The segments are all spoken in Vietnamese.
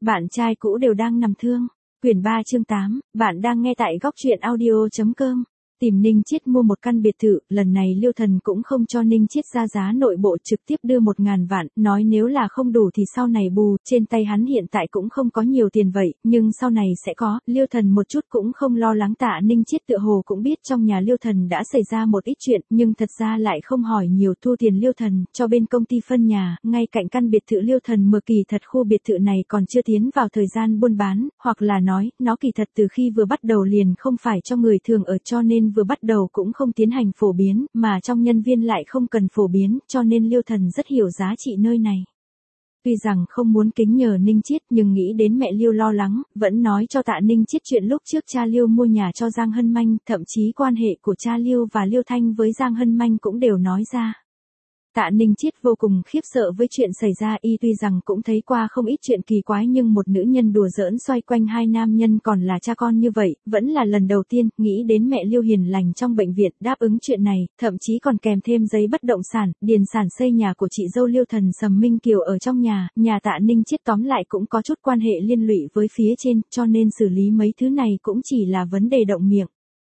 Bạn trai cũ đều đang nằm thương. Quyển 3 chương 8, bạn đang nghe tại góc truyện audio.com. Tìm Ninh Chiết mua một căn biệt thự, lần này Liêu Thần cũng không cho Ninh Chiết ra giá nội bộ, trực tiếp đưa 1.000 vạn, nói nếu là không đủ thì sau này bù, trên tay hắn hiện tại cũng không có nhiều tiền vậy, nhưng sau này sẽ có. Liêu Thần một chút cũng không lo lắng. Tạ Ninh Chiết tựa hồ cũng biết trong nhà Liêu Thần đã xảy ra một ít chuyện, nhưng thật ra lại không hỏi nhiều, thu tiền Liêu Thần cho bên công ty phân nhà, ngay cạnh căn biệt thự Liêu Thần mở. Kỳ thật khu biệt thự này còn chưa tiến vào thời gian buôn bán, hoặc là nói, nó kỳ thật từ khi vừa bắt đầu liền không phải cho người thường ở, cho nên vừa bắt đầu cũng không tiến hành phổ biến, mà trong nhân viên lại không cần phổ biến, cho nên Liêu Thần rất hiểu giá trị nơi này. Tuy rằng không muốn kính nhờ Ninh Chiết, nhưng nghĩ đến mẹ Liêu lo lắng, vẫn nói cho Tạ Ninh Chiết chuyện lúc trước cha Liêu mua nhà cho Giang Hân Manh, thậm chí quan hệ của cha Liêu và Liêu Thanh với Giang Hân Manh cũng đều nói ra. Tạ Ninh Chiết vô cùng khiếp sợ với chuyện xảy ra, y tuy rằng cũng thấy qua không ít chuyện kỳ quái, nhưng một nữ nhân đùa giỡn xoay quanh hai nam nhân còn là cha con như vậy, vẫn là lần đầu tiên. Nghĩ đến mẹ Liêu hiền lành trong bệnh viện đáp ứng chuyện này, thậm chí còn kèm thêm giấy bất động sản, điền sản xây nhà của chị dâu Liêu Thần Sầm Minh Kiều ở trong nhà Tạ Ninh Chiết tóm lại cũng có chút quan hệ liên lụy với phía trên, cho nên xử lý mấy thứ này cũng chỉ là vấn đề động miệng.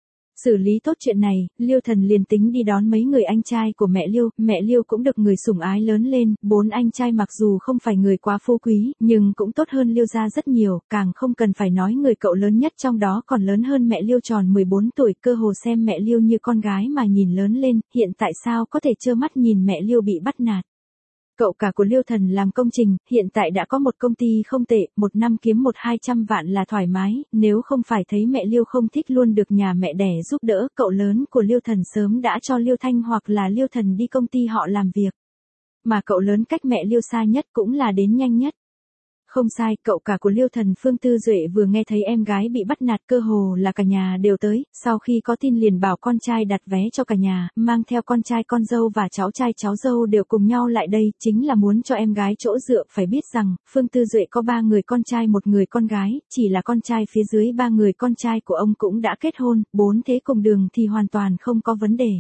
Xử lý tốt chuyện này, Liêu Thần liền tính đi đón mấy người anh trai của mẹ Liêu cũng được người sủng ái lớn lên, 4 anh trai mặc dù không phải người quá phú quý, nhưng cũng tốt hơn Liêu gia rất nhiều, càng không cần phải nói người cậu lớn nhất trong đó còn lớn hơn mẹ Liêu tròn 14 tuổi, cơ hồ xem mẹ Liêu như con gái mà nhìn lớn lên, hiện tại sao có thể trơ mắt nhìn mẹ Liêu bị bắt nạt. Cậu cả của Liêu Thần làm công trình, hiện tại đã có một công ty không tệ, một năm kiếm 100-200 vạn là thoải mái, nếu không phải thấy mẹ Liêu không thích luôn được nhà mẹ đẻ giúp đỡ, cậu lớn của Liêu Thần sớm đã cho Liêu Thanh hoặc là Liêu Thần đi công ty họ làm việc. Mà cậu lớn cách mẹ Liêu xa nhất cũng là đến nhanh nhất. Không sai, cậu cả của Liêu Thần Phương Tư Duệ vừa nghe thấy em gái bị bắt nạt, cơ hồ là cả nhà đều tới, sau khi có tin liền bảo con trai đặt vé cho cả nhà, mang theo con trai con dâu và cháu trai cháu dâu đều cùng nhau lại đây, chính là muốn cho em gái chỗ dựa. Phải biết rằng, Phương Tư Duệ có 3 người con trai 1 người con gái, chỉ là con trai phía dưới 3 người con trai của ông cũng đã kết hôn, 4 thế cùng đường thì hoàn toàn không có vấn đề.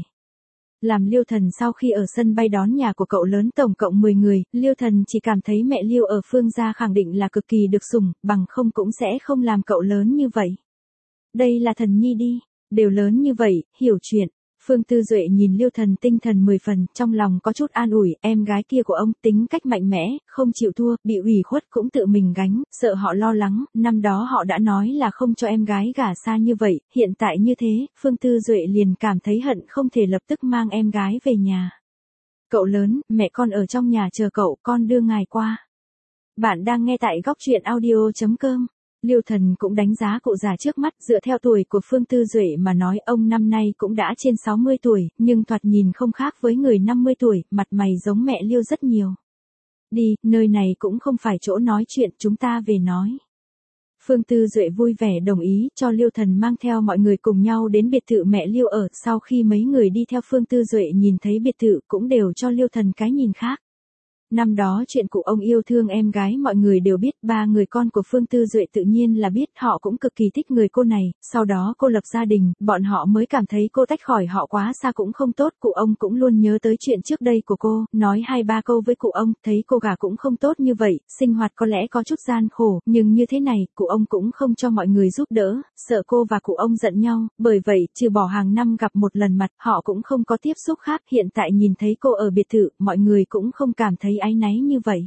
Làm Liêu Thần sau khi ở sân bay đón nhà của cậu lớn tổng cộng 10 người, Liêu Thần chỉ cảm thấy mẹ Liêu ở Phương gia khẳng định là cực kỳ được sủng, bằng không cũng sẽ không làm cậu lớn như vậy. Đây là Thần nhi đi, đều lớn như vậy, hiểu chuyện. Phương Tư Duệ nhìn Liêu Thần tinh thần 10 phần, trong lòng có chút an ủi, em gái kia của ông tính cách mạnh mẽ, không chịu thua, bị ủy khuất cũng tự mình gánh, sợ họ lo lắng, năm đó họ đã nói là không cho em gái gả xa như vậy, hiện tại như thế, Phương Tư Duệ liền cảm thấy hận không thể lập tức mang em gái về nhà. Cậu lớn, mẹ con ở trong nhà chờ cậu, con đưa ngài qua. Bạn đang nghe tại góc truyện audio.com. Liêu Thần cũng đánh giá cụ già trước mắt, dựa theo tuổi của Phương Tư Duệ mà nói, ông năm nay cũng đã trên 60 tuổi, nhưng thoạt nhìn không khác với người 50 tuổi, mặt mày giống mẹ Liêu rất nhiều. Đi, nơi này cũng không phải chỗ nói chuyện, chúng ta về nói. Phương Tư Duệ vui vẻ đồng ý, cho Liêu Thần mang theo mọi người cùng nhau đến biệt thự mẹ Liêu ở, sau khi mấy người đi theo Phương Tư Duệ nhìn thấy biệt thự cũng đều cho Liêu Thần cái nhìn khác. Năm đó chuyện cụ ông yêu thương em gái mọi người đều biết, 3 người con của Phương Tư Duệ tự nhiên là biết, họ cũng cực kỳ thích người cô này, sau đó cô lập gia đình, bọn họ mới cảm thấy cô tách khỏi họ quá xa cũng không tốt, cụ ông cũng luôn nhớ tới chuyện trước đây của cô, nói 2-3 câu với cụ ông, thấy cô gả cũng không tốt như vậy, sinh hoạt có lẽ có chút gian khổ, nhưng như thế này, cụ ông cũng không cho mọi người giúp đỡ, sợ cô và cụ ông giận nhau, bởi vậy, trừ bỏ hàng năm gặp một lần mặt, họ cũng không có tiếp xúc khác, hiện tại nhìn thấy cô ở biệt thự, mọi người cũng không cảm thấy áy náy như vậy.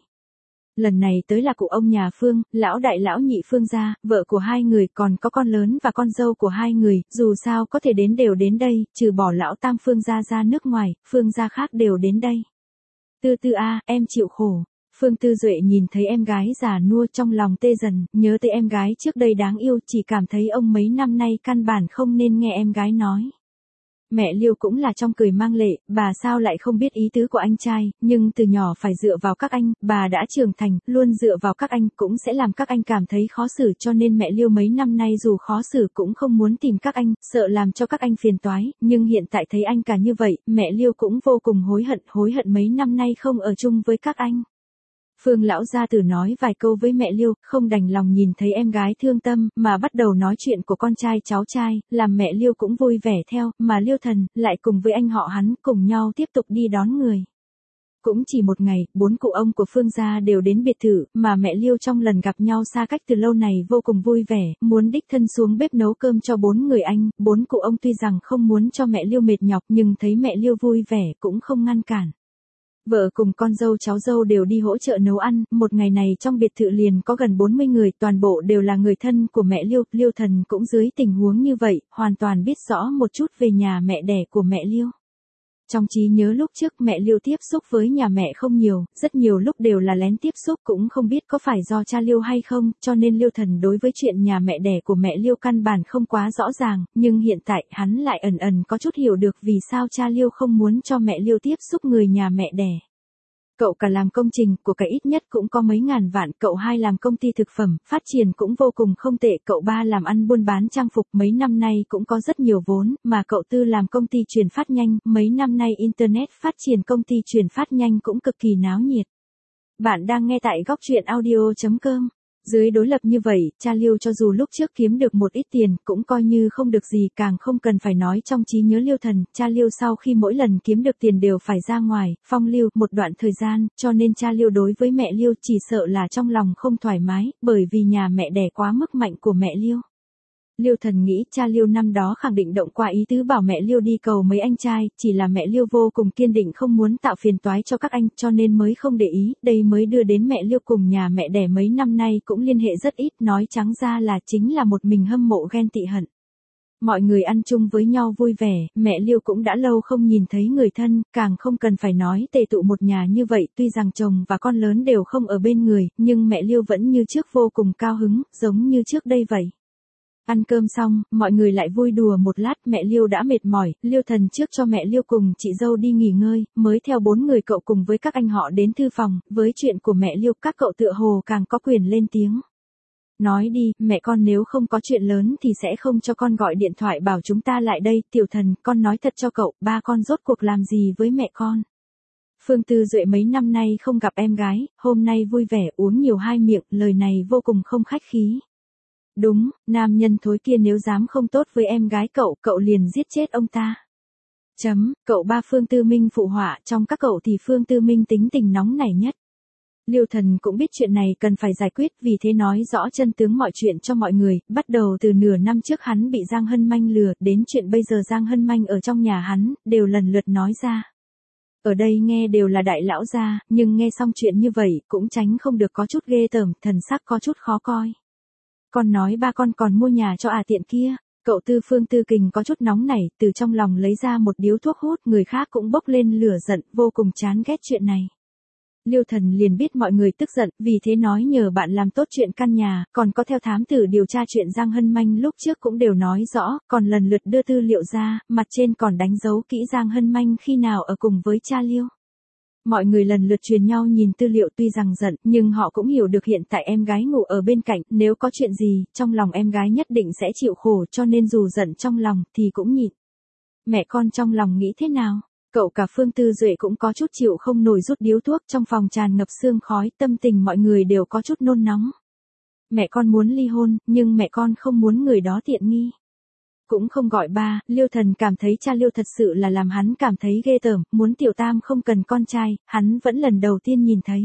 Lần này tới là cụ ông nhà Phương, lão đại lão nhị Phương gia, vợ của 2 người, còn có con lớn và con dâu của 2 người, dù sao có thể đến đều đến đây, trừ bỏ lão tam Phương gia ra nước ngoài, Phương gia khác đều đến đây. Tư Tư a, em chịu khổ. Phương Tư Duệ nhìn thấy em gái già nua trong lòng tê dần, nhớ tới em gái trước đây đáng yêu, chỉ cảm thấy ông mấy năm nay căn bản không nên nghe em gái nói. Mẹ Liêu cũng là trong cười mang lệ, bà sao lại không biết ý tứ của anh trai, nhưng từ nhỏ phải dựa vào các anh, bà đã trưởng thành, luôn dựa vào các anh cũng sẽ làm các anh cảm thấy khó xử, cho nên mẹ Liêu mấy năm nay dù khó xử cũng không muốn tìm các anh, sợ làm cho các anh phiền toái, nhưng hiện tại thấy anh cả như vậy, mẹ Liêu cũng vô cùng hối hận mấy năm nay không ở chung với các anh. Phương lão gia tử nói vài câu với mẹ Liêu, không đành lòng nhìn thấy em gái thương tâm, mà bắt đầu nói chuyện của con trai cháu trai, làm mẹ Liêu cũng vui vẻ theo, mà Liêu Thần lại cùng với anh họ hắn cùng nhau tiếp tục đi đón người. Cũng chỉ một ngày, 4 cụ ông của Phương gia đều đến biệt thự, mà mẹ Liêu trong lần gặp nhau xa cách từ lâu này vô cùng vui vẻ, muốn đích thân xuống bếp nấu cơm cho 4 người anh. 4 cụ ông tuy rằng không muốn cho mẹ Liêu mệt nhọc nhưng thấy mẹ Liêu vui vẻ cũng không ngăn cản. Vợ cùng con dâu cháu dâu đều đi hỗ trợ nấu ăn, một ngày này trong biệt thự liền có gần 40 người, toàn bộ đều là người thân của mẹ Liêu. Liêu Thần cũng dưới tình huống như vậy, hoàn toàn biết rõ một chút về nhà mẹ đẻ của mẹ Liêu. Trong trí nhớ lúc trước mẹ Liêu tiếp xúc với nhà mẹ không nhiều, rất nhiều lúc đều là lén tiếp xúc, cũng không biết có phải do cha Liêu hay không, cho nên Liêu Thần đối với chuyện nhà mẹ đẻ của mẹ Liêu căn bản không quá rõ ràng, nhưng hiện tại hắn lại ẩn ẩn có chút hiểu được vì sao cha Liêu không muốn cho mẹ Liêu tiếp xúc người nhà mẹ đẻ. Cậu cả làm công trình, của cái ít nhất cũng có mấy ngàn vạn, cậu hai làm công ty thực phẩm, phát triển cũng vô cùng không tệ, cậu ba làm ăn buôn bán trang phục, mấy năm nay cũng có rất nhiều vốn, mà cậu tư làm công ty truyền phát nhanh, mấy năm nay Internet phát triển công ty truyền phát nhanh cũng cực kỳ náo nhiệt. Bạn đang nghe tại góc truyện audio.com. Dưới đối lập như vậy, cha Liêu cho dù lúc trước kiếm được một ít tiền, cũng coi như không được gì, càng không cần phải nói trong trí nhớ Liêu Thần, cha Liêu sau khi mỗi lần kiếm được tiền đều phải ra ngoài, phong lưu, một đoạn thời gian, cho nên cha Liêu đối với mẹ Liêu chỉ sợ là trong lòng không thoải mái, bởi vì nhà mẹ đẻ quá mức mạnh của mẹ Liêu. Liêu Thần nghĩ cha Liêu năm đó khẳng định động qua ý tứ bảo mẹ Liêu đi cầu mấy anh trai, chỉ là mẹ Liêu vô cùng kiên định không muốn tạo phiền toái cho các anh, cho nên mới không để ý, đây mới đưa đến mẹ Liêu cùng nhà mẹ đẻ mấy năm nay cũng liên hệ rất ít, nói trắng ra là chính là một mình hâm mộ ghen tị hận. Mọi người ăn chung với nhau vui vẻ, mẹ Liêu cũng đã lâu không nhìn thấy người thân, càng không cần phải nói tề tụ một nhà như vậy, tuy rằng chồng và con lớn đều không ở bên người, nhưng mẹ Liêu vẫn như trước vô cùng cao hứng, giống như trước đây vậy. Ăn cơm xong, mọi người lại vui đùa một lát, mẹ Liêu đã mệt mỏi, Liêu Thần trước cho mẹ Liêu cùng chị dâu đi nghỉ ngơi, mới theo 4 người cậu cùng với các anh họ đến thư phòng, với chuyện của mẹ Liêu các cậu tựa hồ càng có quyền lên tiếng. Nói đi, mẹ con nếu không có chuyện lớn thì sẽ không cho con gọi điện thoại bảo chúng ta lại đây, Tiểu Thần, con nói thật cho cậu, ba con rốt cuộc làm gì với mẹ con. Phương Tư Duệ mấy năm nay không gặp em gái, hôm nay vui vẻ uống nhiều hai miệng, lời này vô cùng không khách khí. Đúng, nam nhân thối kia nếu dám không tốt với em gái cậu, cậu liền giết chết ông ta. Cậu ba Phương Tư Minh phụ họa, trong các cậu thì Phương Tư Minh tính tình nóng nảy nhất. Liêu Thần cũng biết chuyện này cần phải giải quyết, vì thế nói rõ chân tướng mọi chuyện cho mọi người, bắt đầu từ nửa năm trước hắn bị Giang Hân Manh lừa, đến chuyện bây giờ Giang Hân Manh ở trong nhà hắn, đều lần lượt nói ra. Ở đây nghe đều là đại lão gia, nhưng nghe xong chuyện như vậy, cũng tránh không được có chút ghê tởm, thần sắc có chút khó coi. Con nói ba con còn mua nhà cho tiện kia, cậu tư Phương Tư Kình có chút nóng nảy, từ trong lòng lấy ra một điếu thuốc hút, người khác cũng bốc lên lửa giận, vô cùng chán ghét chuyện này. Liêu Thần liền biết mọi người tức giận, vì thế nói nhờ bạn làm tốt chuyện căn nhà, còn có theo thám tử điều tra chuyện Giang Hân Manh lúc trước cũng đều nói rõ, còn lần lượt đưa tư liệu ra, mặt trên còn đánh dấu kỹ Giang Hân Manh khi nào ở cùng với cha Liêu. Mọi người lần lượt truyền nhau nhìn tư liệu, tuy rằng giận, nhưng họ cũng hiểu được hiện tại em gái ngủ ở bên cạnh, nếu có chuyện gì, trong lòng em gái nhất định sẽ chịu khổ, cho nên dù giận trong lòng, thì cũng nhịn. Mẹ con trong lòng nghĩ thế nào? Cậu cả Phương Tư Duệ cũng có chút chịu không nổi, rút điếu thuốc, trong phòng tràn ngập sương khói, tâm tình mọi người đều có chút nôn nóng. Mẹ con muốn ly hôn, nhưng mẹ con không muốn người đó tiện nghi. Cũng không gọi ba, Liêu Thần cảm thấy cha Liêu thật sự là làm hắn cảm thấy ghê tởm, muốn tiểu tam không cần con trai, hắn vẫn lần đầu tiên nhìn thấy.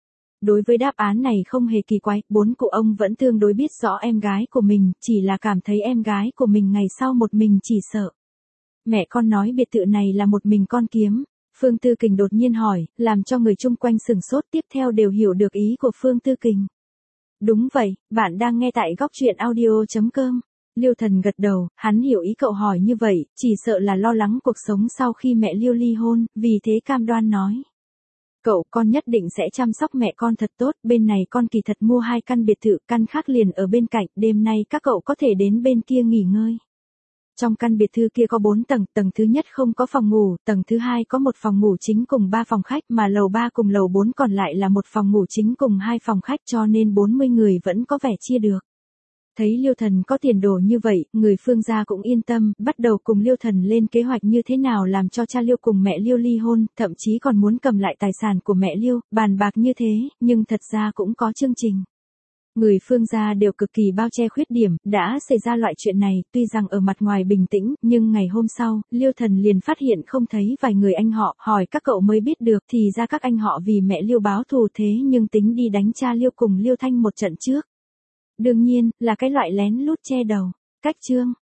Đối với đáp án này không hề kỳ quái, 4 cụ ông vẫn tương đối biết rõ em gái của mình, chỉ là cảm thấy em gái của mình ngày sau một mình chỉ sợ. Mẹ con nói biệt thự này là một mình con kiếm. Phương Tư Kình đột nhiên hỏi, làm cho người chung quanh sửng sốt, tiếp theo đều hiểu được ý của Phương Tư Kình. Đúng vậy, bạn đang nghe tại góc truyện audio.com. Liêu Thần gật đầu, hắn hiểu ý cậu hỏi như vậy, chỉ sợ là lo lắng cuộc sống sau khi mẹ Liêu ly hôn, vì thế cam đoan nói. Cậu, con nhất định sẽ chăm sóc mẹ con thật tốt, bên này con kỳ thật mua 2 căn biệt thự, căn khác liền ở bên cạnh, đêm nay các cậu có thể đến bên kia nghỉ ngơi. Trong căn biệt thự kia có 4 tầng, tầng thứ nhất không có phòng ngủ, tầng thứ hai có một phòng ngủ chính cùng 3 phòng khách, mà lầu 3 cùng lầu 4 còn lại là một phòng ngủ chính cùng 2 phòng khách, cho nên 40 người vẫn có vẻ chia được. Thấy Liêu Thần có tiền đồ như vậy, người Phương gia cũng yên tâm, bắt đầu cùng Liêu Thần lên kế hoạch như thế nào làm cho cha Liêu cùng mẹ Liêu ly hôn, thậm chí còn muốn cầm lại tài sản của mẹ Liêu, bàn bạc như thế, nhưng thật ra cũng có chương trình. Người Phương gia đều cực kỳ bao che khuyết điểm, đã xảy ra loại chuyện này, tuy rằng ở mặt ngoài bình tĩnh, nhưng ngày hôm sau, Liêu Thần liền phát hiện không thấy vài người anh họ, hỏi các cậu mới biết được, thì ra các anh họ vì mẹ Liêu báo thù thế nhưng tính đi đánh cha Liêu cùng Liêu Thanh một trận trước. Đương nhiên, là cái loại lén lút che đầu. Cách chương